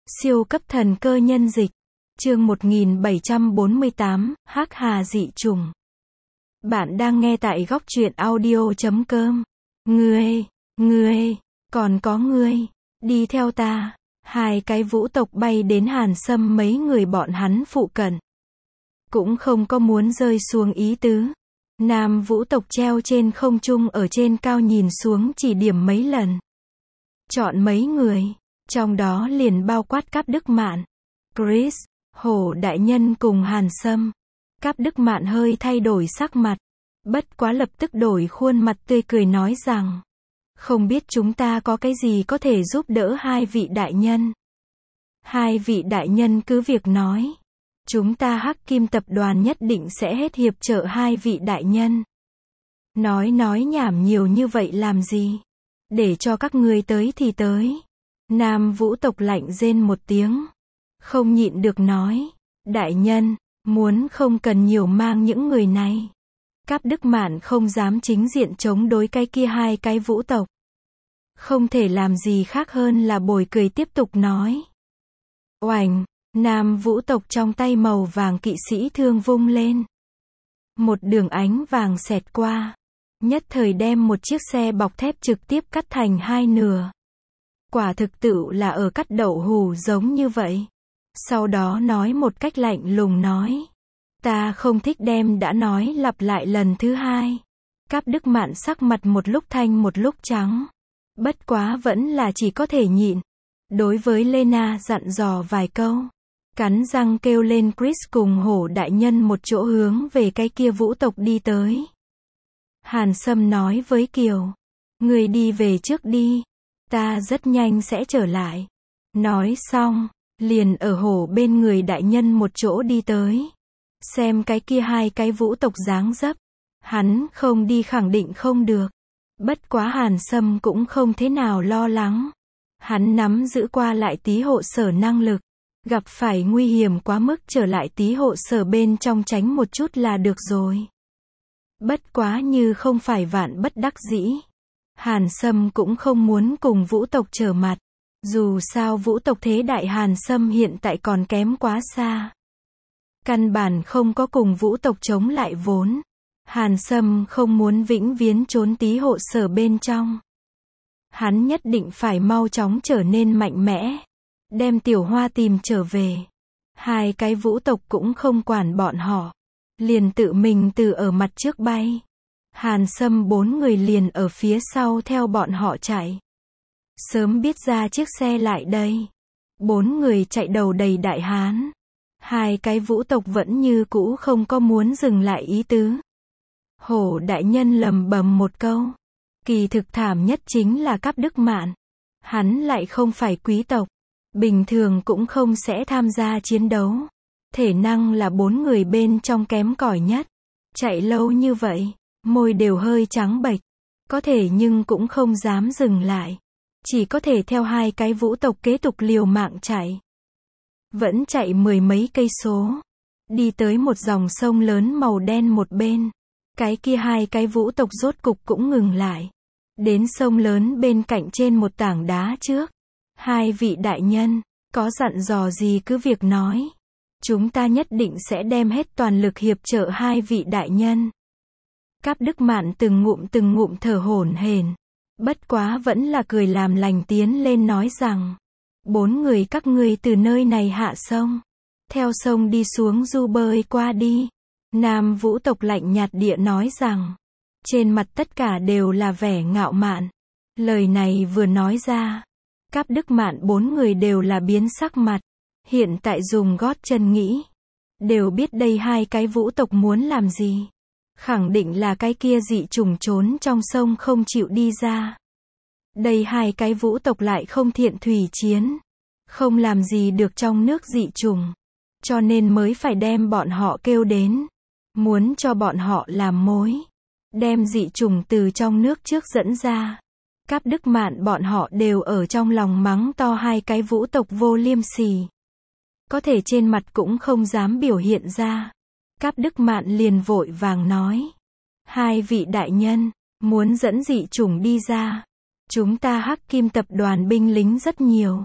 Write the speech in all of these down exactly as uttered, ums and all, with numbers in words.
Siêu cấp thần cơ nhân dịch. Chương một nghìn bảy trăm bốn mươi tám, Hắc Hà dị chủng. Bạn đang nghe tại góc truyện audio chấm com. Ngươi, ngươi, còn có ngươi, đi theo ta. Hai cái vũ tộc bay đến Hàn Sâm mấy người bọn hắn phụ cận. Cũng không có muốn rơi xuống ý tứ. Nam vũ tộc treo trên không trung ở trên cao nhìn xuống chỉ điểm mấy lần. Chọn mấy người, trong đó liền bao quát Cáp Đức Mạn, Chris, Hổ đại nhân cùng Hàn Sâm. Cáp Đức Mạn hơi thay đổi sắc mặt, bất quá lập tức đổi khuôn mặt tươi cười nói rằng, không biết chúng ta có cái gì có thể giúp đỡ hai vị đại nhân. Hai vị đại nhân cứ việc nói. Chúng ta Hắc Kim tập đoàn nhất định sẽ hết hiệp trợ hai vị đại nhân. Nói nói nhảm nhiều như vậy làm gì? Để cho các ngươi tới thì tới. Nam vũ tộc lạnh rên một tiếng. Không nhịn được nói. Đại nhân, muốn không cần nhiều mang những người này. Cáp Đức Mạn không dám chính diện chống đối cái kia hai cái vũ tộc. Không thể làm gì khác hơn là bồi cười tiếp tục nói. Oành, Nam vũ tộc trong tay màu vàng kỵ sĩ thương vung lên. Một đường ánh vàng xẹt qua. Nhất thời đem một chiếc xe bọc thép trực tiếp cắt thành hai nửa. Quả thực tự là ở cắt đậu hù giống như vậy. Sau đó nói một cách lạnh lùng nói. Ta không thích đem đã nói lặp lại lần thứ hai. Cáp Đức Mạn sắc mặt một lúc thanh một lúc trắng. Bất quá vẫn là chỉ có thể nhịn. Đối với Lena dặn dò vài câu. Cắn răng kêu lên Chris cùng Hổ đại nhân một chỗ hướng về cái kia vũ tộc đi tới. Hàn Sâm nói với Kiều. Người đi về trước đi. Ta rất nhanh sẽ trở lại. Nói xong, liền ở Hổ bên người đại nhân một chỗ đi tới. Xem cái kia hai cái vũ tộc dáng dấp. Hắn không đi khẳng định không được. Bất quá Hàn Sâm cũng không thế nào lo lắng. Hắn nắm giữ qua lại tí hộ sở năng lực. Gặp phải nguy hiểm quá mức trở lại tí hộ sở bên trong tránh một chút là được rồi. Bất quá như không phải vạn bất đắc dĩ. Hàn Sâm cũng không muốn cùng vũ tộc trở mặt. Dù sao vũ tộc thế đại Hàn Sâm hiện tại còn kém quá xa. Căn bản không có cùng vũ tộc chống lại vốn. Hàn Sâm không muốn vĩnh viễn trốn tí hộ sở bên trong. Hắn nhất định phải mau chóng trở nên mạnh mẽ. Đem Tiểu Hoa tìm trở về. Hai cái vũ tộc cũng không quản bọn họ. Liền tự mình từ ở mặt trước bay. Hàn Sâm bốn người liền ở phía sau theo bọn họ chạy. Sớm biết ra chiếc xe lại đây. Bốn người chạy đầu đầy đại hán. Hai cái vũ tộc vẫn như cũ không có muốn dừng lại ý tứ. Hổ đại nhân lầm bầm một câu. Kỳ thực thảm nhất chính là Cáp Đức Mạn. Hắn lại không phải quý tộc. Bình thường cũng không sẽ tham gia chiến đấu. Thể năng là bốn người bên trong kém cỏi nhất. Chạy lâu như vậy, môi đều hơi trắng bệch. Có thể nhưng cũng không dám dừng lại. Chỉ có thể theo hai cái vũ tộc kế tục liều mạng chạy. Vẫn chạy mười mấy cây số. Đi tới một dòng sông lớn màu đen một bên. Cái kia hai cái vũ tộc rốt cục cũng ngừng lại. Đến sông lớn bên cạnh trên một tảng đá trước. Hai vị đại nhân, có dặn dò gì cứ việc nói. Chúng ta nhất định sẽ đem hết toàn lực hiệp trợ hai vị đại nhân. Cáp Đức Mạn từng ngụm từng ngụm thở hổn hển. Bất quá vẫn là cười làm lành tiến lên nói rằng. Bốn người các ngươi từ nơi này hạ sông. Theo sông đi xuống du bơi qua đi. Nam vũ tộc lạnh nhạt địa nói rằng. Trên mặt tất cả đều là vẻ ngạo mạn. Lời này vừa nói ra. Cáp Đức Mạn bốn người đều là biến sắc mặt. Hiện tại dùng gót chân nghĩ. Đều biết đây hai cái vũ tộc muốn làm gì. Khẳng định là cái kia dị chủng trốn trong sông không chịu đi ra. Đây hai cái vũ tộc lại không thiện thủy chiến. Không làm gì được trong nước dị chủng. Cho nên mới phải đem bọn họ kêu đến. Muốn cho bọn họ làm mối. Đem dị chủng từ trong nước trước dẫn ra. Cáp Đức Mạn bọn họ đều ở trong lòng mắng to hai cái vũ tộc vô liêm sỉ. Có thể trên mặt cũng không dám biểu hiện ra. Cáp Đức Mạn liền vội vàng nói. Hai vị đại nhân, muốn dẫn dị chủng đi ra. Chúng ta Hắc Kim tập đoàn binh lính rất nhiều.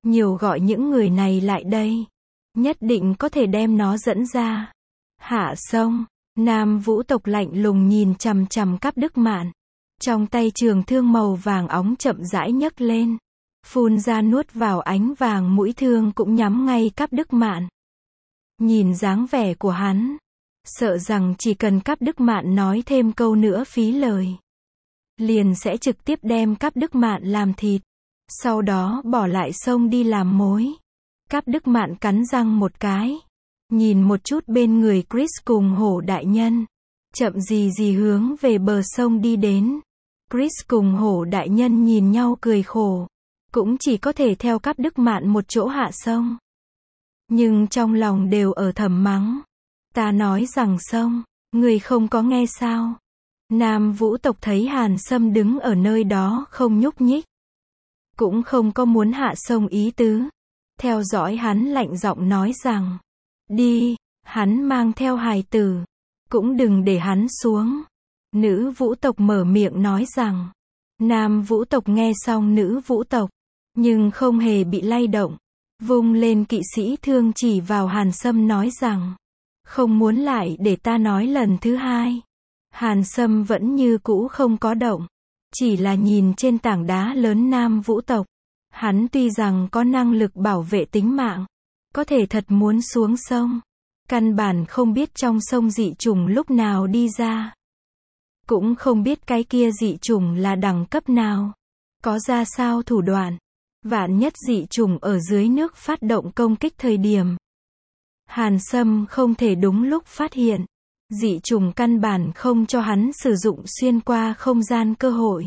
Nhiều gọi những người này lại đây. Nhất định có thể đem nó dẫn ra. Hạ Sông. Nam Vũ tộc lạnh lùng nhìn chằm chằm Cáp Đức Mạn. Trong tay trường thương màu vàng óng chậm rãi nhấc lên. Phun ra nuốt vào ánh vàng, mũi thương cũng nhắm ngay Cáp Đức Mạn. Nhìn dáng vẻ của hắn, sợ rằng chỉ cần Cáp Đức Mạn nói thêm câu nữa phí lời, liền sẽ trực tiếp đem Cáp Đức Mạn làm thịt, sau đó bỏ lại sông đi làm mối. Cáp Đức Mạn cắn răng một cái, nhìn một chút bên người Chris cùng Hổ đại nhân, chậm gì gì hướng về bờ sông đi đến. Chris cùng Hổ đại nhân nhìn nhau cười khổ, cũng chỉ có thể theo Cáp Đức Mạn một chỗ hạ sông. Nhưng trong lòng đều ở thầm mắng. Ta nói rằng sông, người không có nghe sao? Nam Vũ tộc thấy Hàn Sâm đứng ở nơi đó không nhúc nhích, cũng không có muốn hạ sông ý tứ. Theo dõi hắn lạnh giọng nói rằng, đi, hắn mang theo hài tử, cũng đừng để hắn xuống. Nữ Vũ tộc mở miệng nói rằng, Nam Vũ tộc nghe xong nữ Vũ tộc, nhưng không hề bị lay động, vung lên kỵ sĩ thương chỉ vào Hàn Sâm nói rằng, không muốn lại để ta nói lần thứ hai. Hàn Sâm vẫn như cũ không có động, chỉ là nhìn trên tảng đá lớn Nam Vũ tộc. Hắn tuy rằng có năng lực bảo vệ tính mạng, có thể thật muốn xuống sông, căn bản không biết trong sông dị chủng lúc nào đi ra, cũng không biết cái kia dị chủng là đẳng cấp nào, có ra sao thủ đoạn. Vạn nhất dị chủng ở dưới nước phát động công kích thời điểm, Hàn Sâm không thể đúng lúc phát hiện, dị chủng căn bản không cho hắn sử dụng xuyên qua không gian cơ hội.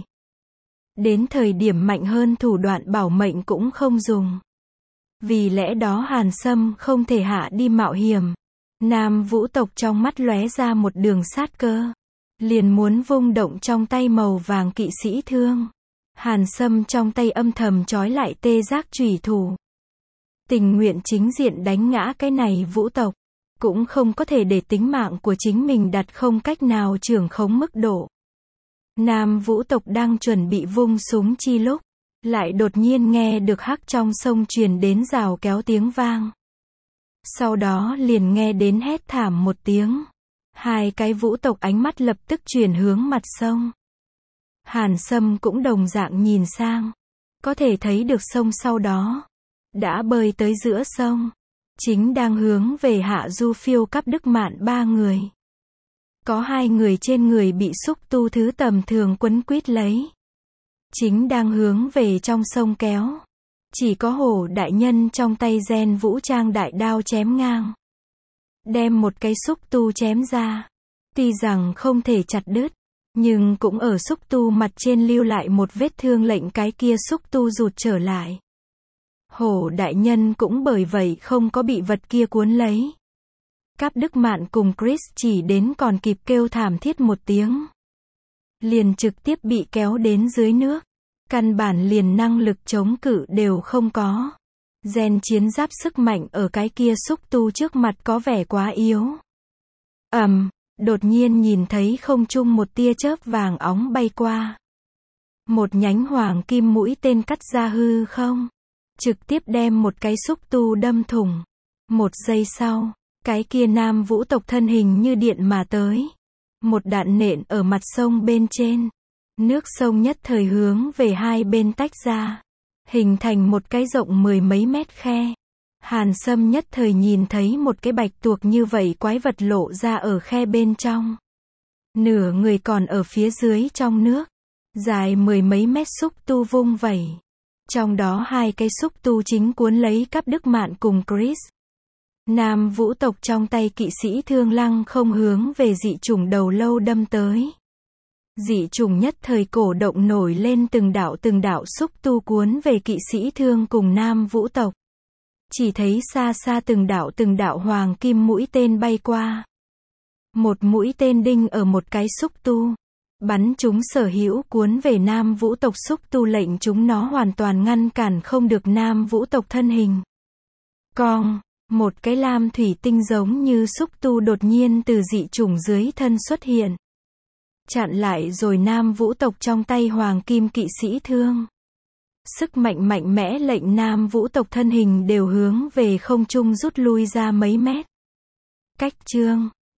Đến thời điểm mạnh hơn thủ đoạn bảo mệnh cũng không dùng. Vì lẽ đó Hàn Sâm không thể hạ đi mạo hiểm. Nam Vũ tộc trong mắt lóe ra một đường sát cơ, liền muốn vung động trong tay màu vàng kỵ sĩ thương. Hàn Sâm trong tay âm thầm trói lại tê giác chủy thủ, tình nguyện chính diện đánh ngã cái này Vũ tộc, cũng không có thể để tính mạng của chính mình đặt không cách nào trưởng khống mức độ. Nam Vũ tộc đang chuẩn bị vung súng chi lúc, lại đột nhiên nghe được hắc trong sông truyền đến rào kéo tiếng vang. Sau đó liền nghe đến hét thảm một tiếng. Hai cái Vũ tộc ánh mắt lập tức chuyển hướng mặt sông. Hàn Sâm cũng đồng dạng nhìn sang, có thể thấy được sông sau đó đã bơi tới giữa sông, chính đang hướng về hạ du phiêu Cáp Đức Mạn ba người. Có hai người trên người bị xúc tu thứ tầm thường quấn quýt lấy, chính đang hướng về trong sông kéo. Chỉ có Hổ đại nhân trong tay gen vũ trang đại đao chém ngang, đem một cái xúc tu chém ra. Tuy rằng không thể chặt đứt, nhưng cũng ở xúc tu mặt trên lưu lại một vết thương lệnh cái kia xúc tu rụt trở lại. Hổ đại nhân cũng bởi vậy không có bị vật kia cuốn lấy. Cáp Đức Mạn cùng Chris chỉ đến còn kịp kêu thảm thiết một tiếng, liền trực tiếp bị kéo đến dưới nước. Căn bản liền năng lực chống cự đều không có. Gen chiến giáp sức mạnh ở cái kia xúc tu trước mặt có vẻ quá yếu. Ầm, um, đột nhiên nhìn thấy không trung một tia chớp vàng óng bay qua. Một nhánh hoàng kim mũi tên cắt ra hư không, trực tiếp đem một cái xúc tu đâm thủng. Một giây sau, cái kia Nam Vũ tộc thân hình như điện mà tới. Một đạn nện ở mặt sông bên trên. Nước sông nhất thời hướng về hai bên tách ra, hình thành một cái rộng mười mấy mét khe. Hàn Sâm nhất thời nhìn thấy một cái bạch tuộc như vậy quái vật lộ ra ở khe bên trong. Nửa người còn ở phía dưới trong nước, dài mười mấy mét xúc tu vung vẩy. Trong đó hai cái xúc tu chính cuốn lấy Cáp Đức Mạn cùng Chris. Nam Vũ tộc trong tay kỵ sĩ thương lăng không hướng về dị chủng đầu lâu đâm tới. Dị chủng nhất thời cổ động nổi lên từng đạo từng đạo xúc tu cuốn về kỵ sĩ thương cùng Nam Vũ tộc. Chỉ thấy xa xa từng đạo từng đạo hoàng kim mũi tên bay qua. Một mũi tên đinh ở một cái xúc tu, bắn chúng sở hữu cuốn về Nam Vũ tộc xúc tu, lệnh chúng nó hoàn toàn ngăn cản không được Nam Vũ tộc thân hình. Cong, một cái lam thủy tinh giống như xúc tu đột nhiên từ dị chủng dưới thân xuất hiện, chặn lại rồi Nam Vũ tộc trong tay hoàng kim kỵ sĩ thương. Sức mạnh mạnh mẽ lệnh Nam Vũ tộc thân hình đều hướng về không trung rút lui ra mấy mét. Cách chương